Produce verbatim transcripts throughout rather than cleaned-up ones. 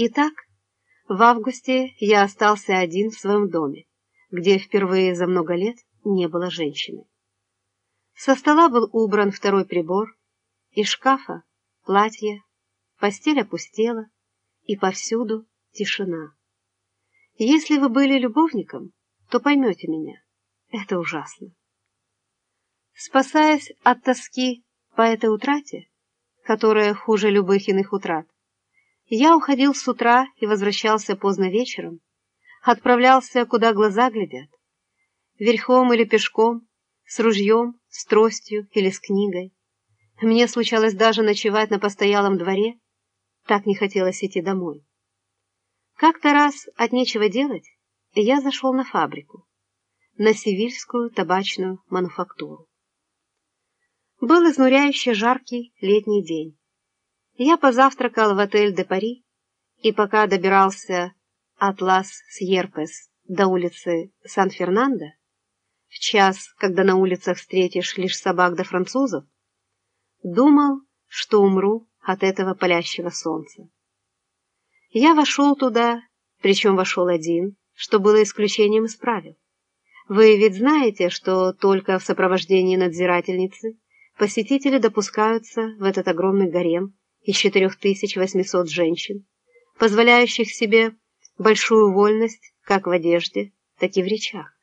Итак, в августе я остался один в своем доме, где впервые за много лет не было женщины. Со стола был убран второй прибор, из шкафа платье, постель опустела, и повсюду тишина. Если вы были любовником, то поймете меня. Это ужасно. Спасаясь от тоски по этой утрате, которая хуже любых иных утрат, я уходил с утра и возвращался поздно вечером, отправлялся, куда глаза глядят, верхом или пешком, с ружьем, с тростью или с книгой. Мне случалось даже ночевать на постоялом дворе, так не хотелось идти домой. Как-то раз от нечего делать я зашел на фабрику, на Севильскую табачную мануфактуру. Был изнуряюще жаркий летний день. Я позавтракал в отель «Де Пари», и пока добирался от Лас-Сьерпес до улицы Сан-Фернандо, в час, когда на улицах встретишь лишь собак да французов, думал, что умру от этого палящего солнца. Я вошел туда, причем вошел один, что было исключением из правил. Вы ведь знаете, что только в сопровождении надзирательницы посетители допускаются в этот огромный гарем из четырех тысяч восьмисот женщин, позволяющих себе большую вольность как в одежде, так и в речах.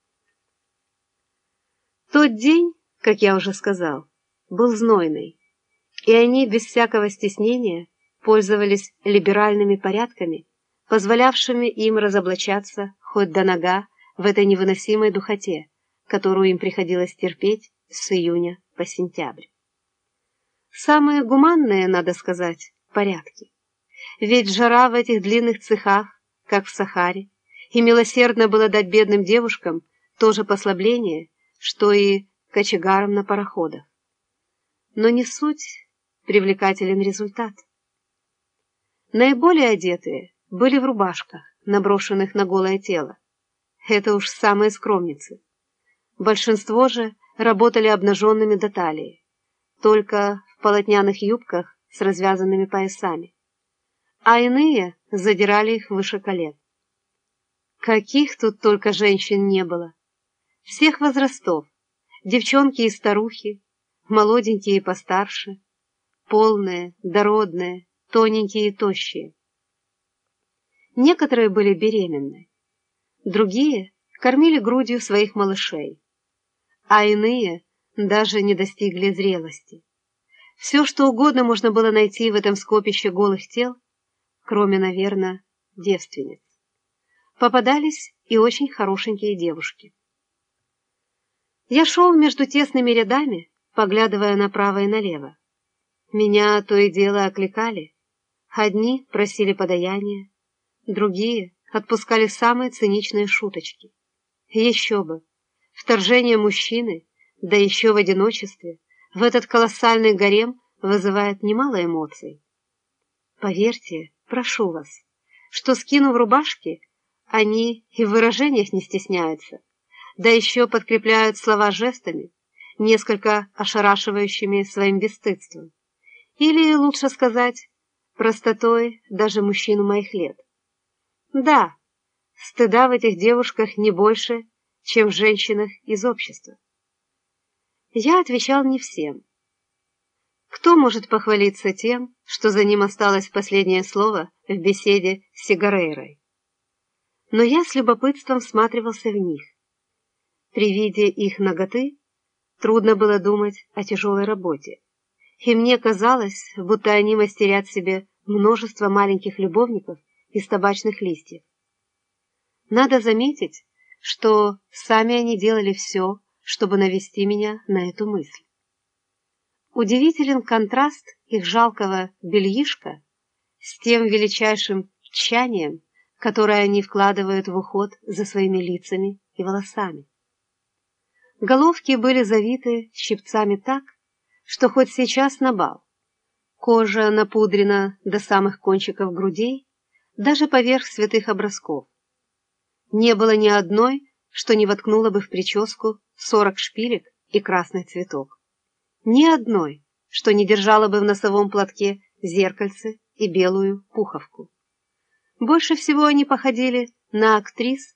Тот день, как я уже сказал, был знойный, и они без всякого стеснения пользовались либеральными порядками, позволявшими им разоблачаться хоть до нога в этой невыносимой духоте, которую им приходилось терпеть с июня по сентябрь. Самые гуманные, надо сказать, порядки. Ведь жара в этих длинных цехах, как в Сахаре, и милосердно было дать бедным девушкам то же послабление, что и кочегарам на пароходах. Но не суть, привлекателен результат. Наиболее одетые были в рубашках, наброшенных на голое тело. Это уж самые скромницы. Большинство же работали обнаженными до талии, только в полотняных юбках с развязанными поясами, а иные задирали их выше колен. Каких тут только женщин не было! Всех возрастов, девчонки и старухи, молоденькие и постарше, полные, дородные, тоненькие и тощие. Некоторые были беременны, другие кормили грудью своих малышей, а иные даже не достигли зрелости. Все, что угодно можно было найти в этом скопище голых тел, кроме, наверное, девственниц. Попадались и очень хорошенькие девушки. Я шел между тесными рядами, поглядывая направо и налево. Меня то и дело окликали. Одни просили подаяния, другие отпускали самые циничные шуточки. Еще бы! Вторжение мужчины, да еще в одиночестве, в этот колоссальный гарем вызывает немало эмоций. Поверьте, прошу вас, что, скинув рубашки, они и в выражениях не стесняются, да еще подкрепляют слова жестами, несколько ошарашивающими своим бесстыдством, или, лучше сказать, простотой даже мужчину моих лет. Да, стыда в этих девушках не больше, чем в женщинах из общества. Я отвечал не всем. Кто может похвалиться тем, что за ним осталось последнее слово в беседе с Сигарейрой? Но я с любопытством всматривался в них. При виде их наготы трудно было думать о тяжелой работе, и мне казалось, будто они мастерят себе множество маленьких любовников из табачных листьев. Надо заметить, что сами они делали все, чтобы навести меня на эту мысль. Удивителен контраст их жалкого бельишка с тем величайшим тщанием, которое они вкладывают в уход за своими лицами и волосами. Головки были завиты щипцами так, что хоть сейчас на бал. Кожа напудрена до самых кончиков грудей, даже поверх святых образков. Не было ни одной, что не воткнула бы в прическу сорок шпилек и красный цветок. Ни одной, что не держала бы в носовом платке зеркальце и белую пуховку. Больше всего они походили на актрис